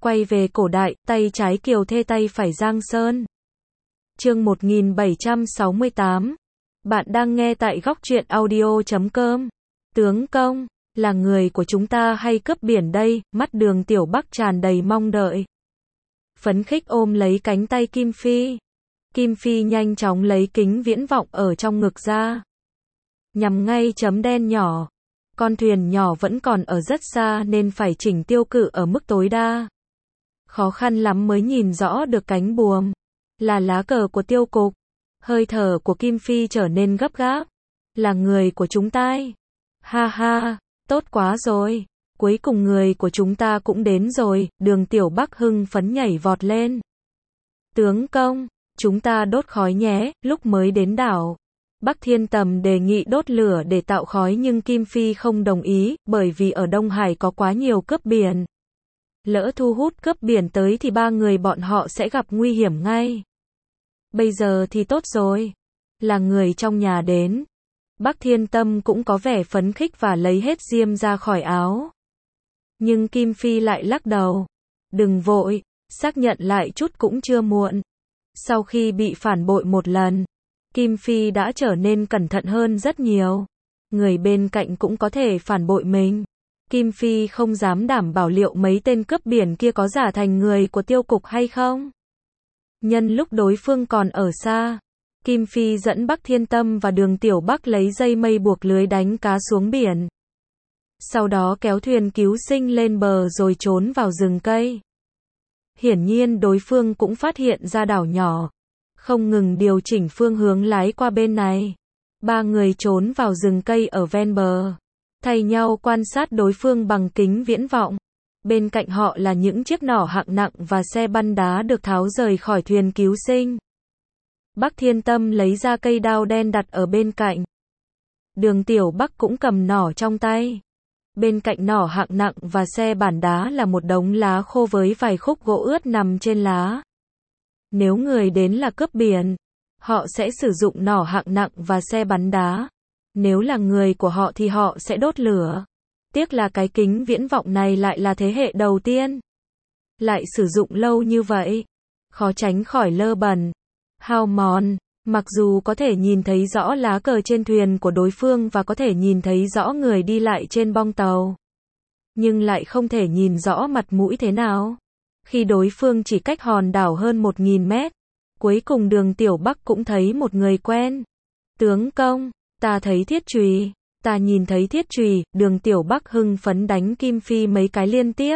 Quay về cổ đại, tay trái Kiều Thê tay phải Giang Sơn. Chương 1768. Bạn đang nghe tại góc truyện audio.com. Tướng công, là người của chúng ta hay cướp biển đây? Mắt Đường Tiểu Bắc tràn đầy mong đợi. Phấn khích ôm lấy cánh tay Kim Phi. Kim Phi nhanh chóng lấy kính viễn vọng ở trong ngực ra. Nhằm ngay chấm đen nhỏ. Con thuyền nhỏ vẫn còn ở rất xa nên phải chỉnh tiêu cự ở mức tối đa. Khó khăn lắm mới nhìn rõ được cánh buồm. Là lá cờ của tiêu cục. Hơi thở của Kim Phi trở nên gấp gáp. Là người của chúng ta. Ha ha, tốt quá rồi. Cuối cùng người của chúng ta cũng đến rồi. Đường Tiểu Bắc hưng phấn nhảy vọt lên. Tướng công, chúng ta đốt khói nhé. Lúc mới đến đảo, Bắc Thiên Tầm đề nghị đốt lửa để tạo khói nhưng Kim Phi không đồng ý, bởi vì ở Đông Hải có quá nhiều cướp biển. Lỡ thu hút cướp biển tới thì ba người bọn họ sẽ gặp nguy hiểm ngay. Bây giờ thì tốt rồi. Là người trong nhà đến. Bắc Thiên Tâm cũng có vẻ phấn khích và lấy hết diêm ra khỏi áo. Nhưng Kim Phi lại lắc đầu. Đừng vội, xác nhận lại chút cũng chưa muộn. Sau khi bị phản bội một lần, Kim Phi đã trở nên cẩn thận hơn rất nhiều. Người bên cạnh cũng có thể phản bội mình. Kim Phi không dám đảm bảo liệu mấy tên cướp biển kia có giả thành người của tiêu cục hay không. Nhân lúc đối phương còn ở xa, Kim Phi dẫn Bắc Thiên Tâm và Đường Tiểu Bắc lấy dây mây buộc lưới đánh cá xuống biển. Sau đó kéo thuyền cứu sinh lên bờ rồi trốn vào rừng cây. Hiển nhiên đối phương cũng phát hiện ra đảo nhỏ. Không ngừng điều chỉnh phương hướng lái qua bên này. Ba người trốn vào rừng cây ở ven bờ. Thay nhau quan sát đối phương bằng kính viễn vọng. Bên cạnh họ là những chiếc nỏ hạng nặng và xe bắn đá được tháo rời khỏi thuyền cứu sinh. Bắc Thiên Tâm lấy ra cây đao đen đặt ở bên cạnh. Đường Tiểu Bắc cũng cầm nỏ trong tay. Bên cạnh nỏ hạng nặng và xe bắn đá là một đống lá khô với vài khúc gỗ ướt nằm trên lá. Nếu người đến là cướp biển, họ sẽ sử dụng nỏ hạng nặng và xe bắn đá. Nếu là người của họ thì họ sẽ đốt lửa. Tiếc là cái kính viễn vọng này lại là thế hệ đầu tiên. Lại sử dụng lâu như vậy. Khó tránh khỏi lơ bẩn, hao mòn. Mặc dù có thể nhìn thấy rõ lá cờ trên thuyền của đối phương và có thể nhìn thấy rõ người đi lại trên bong tàu, nhưng lại không thể nhìn rõ mặt mũi thế nào. Khi đối phương chỉ cách hòn đảo hơn 1000 mét. Cuối cùng Đường Tiểu Bắc cũng thấy một người quen. Tướng công, ta thấy thiết chùy. Ta nhìn thấy thiết chùy. Đường Tiểu Bắc hưng phấn đánh Kim Phi mấy cái liên tiếp.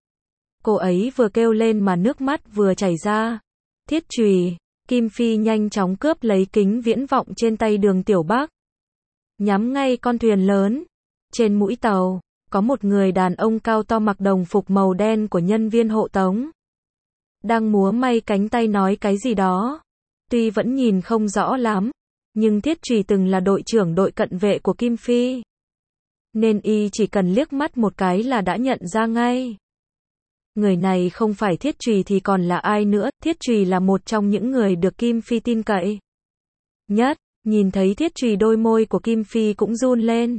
Cô ấy vừa kêu lên mà nước mắt vừa chảy ra. Thiết chùy. Kim Phi nhanh chóng cướp lấy kính viễn vọng trên tay Đường Tiểu Bắc. Nhắm ngay con thuyền lớn. Trên mũi tàu, có một người đàn ông cao to mặc đồng phục màu đen của nhân viên hộ tống. Đang múa may cánh tay nói cái gì đó. Tuy vẫn nhìn không rõ lắm, nhưng Thiết Chùy từng là đội trưởng đội cận vệ của Kim Phi. Nên y chỉ cần liếc mắt một cái là đã nhận ra ngay. Người này không phải Thiết Chùy thì còn là ai nữa. Thiết Chùy là một trong những người được Kim Phi tin cậy nhất. Nhìn thấy Thiết Chùy đôi môi của Kim Phi cũng run lên.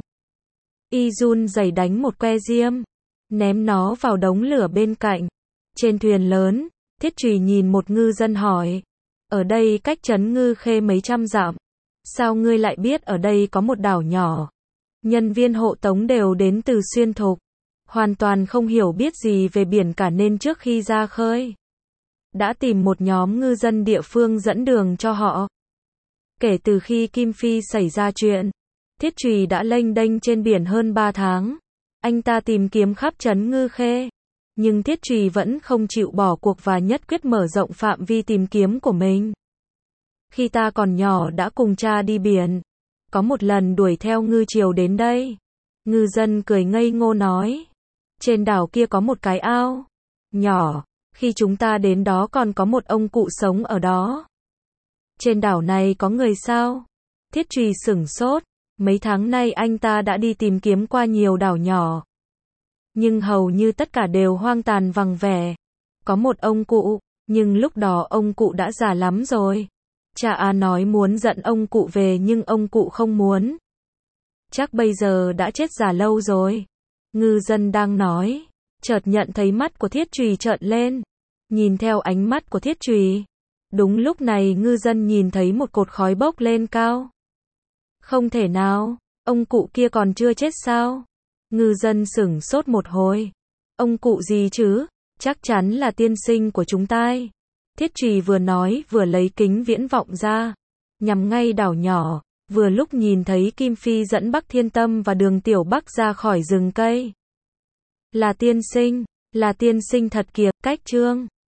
Y run rẩy đánh một que diêm, ném nó vào đống lửa bên cạnh. Trên thuyền lớn, Thiết Chùy nhìn một ngư dân hỏi. Ở đây cách trấn Ngư Khê mấy trăm dặm. Sao ngươi lại biết ở đây có một đảo nhỏ? Nhân viên hộ tống đều đến từ xuyên thục. Hoàn toàn không hiểu biết gì về biển cả nên trước khi ra khơi, đã tìm một nhóm ngư dân địa phương dẫn đường cho họ. Kể từ khi Kim Phi xảy ra chuyện, Thiết Chùy đã lênh đênh trên biển hơn 3 tháng. Anh ta tìm kiếm khắp trấn Ngư Khê. Nhưng Thiết Chùy vẫn không chịu bỏ cuộc và nhất quyết mở rộng phạm vi tìm kiếm của mình. Khi ta còn nhỏ đã cùng cha đi biển. Có một lần đuổi theo ngư triều đến đây. Ngư dân cười ngây ngô nói. Trên đảo kia có một cái ao nhỏ. Khi chúng ta đến đó còn có một ông cụ sống ở đó. Trên đảo này có người sao? Thiết Chùy sửng sốt. Mấy tháng nay anh ta đã đi tìm kiếm qua nhiều đảo nhỏ. Nhưng hầu như tất cả đều hoang tàn vắng vẻ. Có một ông cụ, nhưng lúc đó ông cụ đã già lắm rồi. Cha nói muốn dẫn ông cụ về nhưng ông cụ không muốn. Chắc bây giờ đã chết già lâu rồi. Ngư dân đang nói. chợt nhận thấy mắt của Thiết Trùy trợn lên. Nhìn theo ánh mắt của Thiết Trùy. Đúng lúc này ngư dân nhìn thấy một cột khói bốc lên cao. Không thể nào, ông cụ kia còn chưa chết sao? Ngư dân sửng sốt một hồi. Ông cụ gì chứ? Chắc chắn là tiên sinh của chúng ta. Thiết Trùy vừa nói vừa lấy kính viễn vọng ra, nhằm ngay đảo nhỏ, vừa lúc nhìn thấy Kim Phi dẫn Bắc Thiên Tâm và Đường Tiểu Bắc ra khỏi rừng cây. Là tiên sinh thật kìa, cách Trương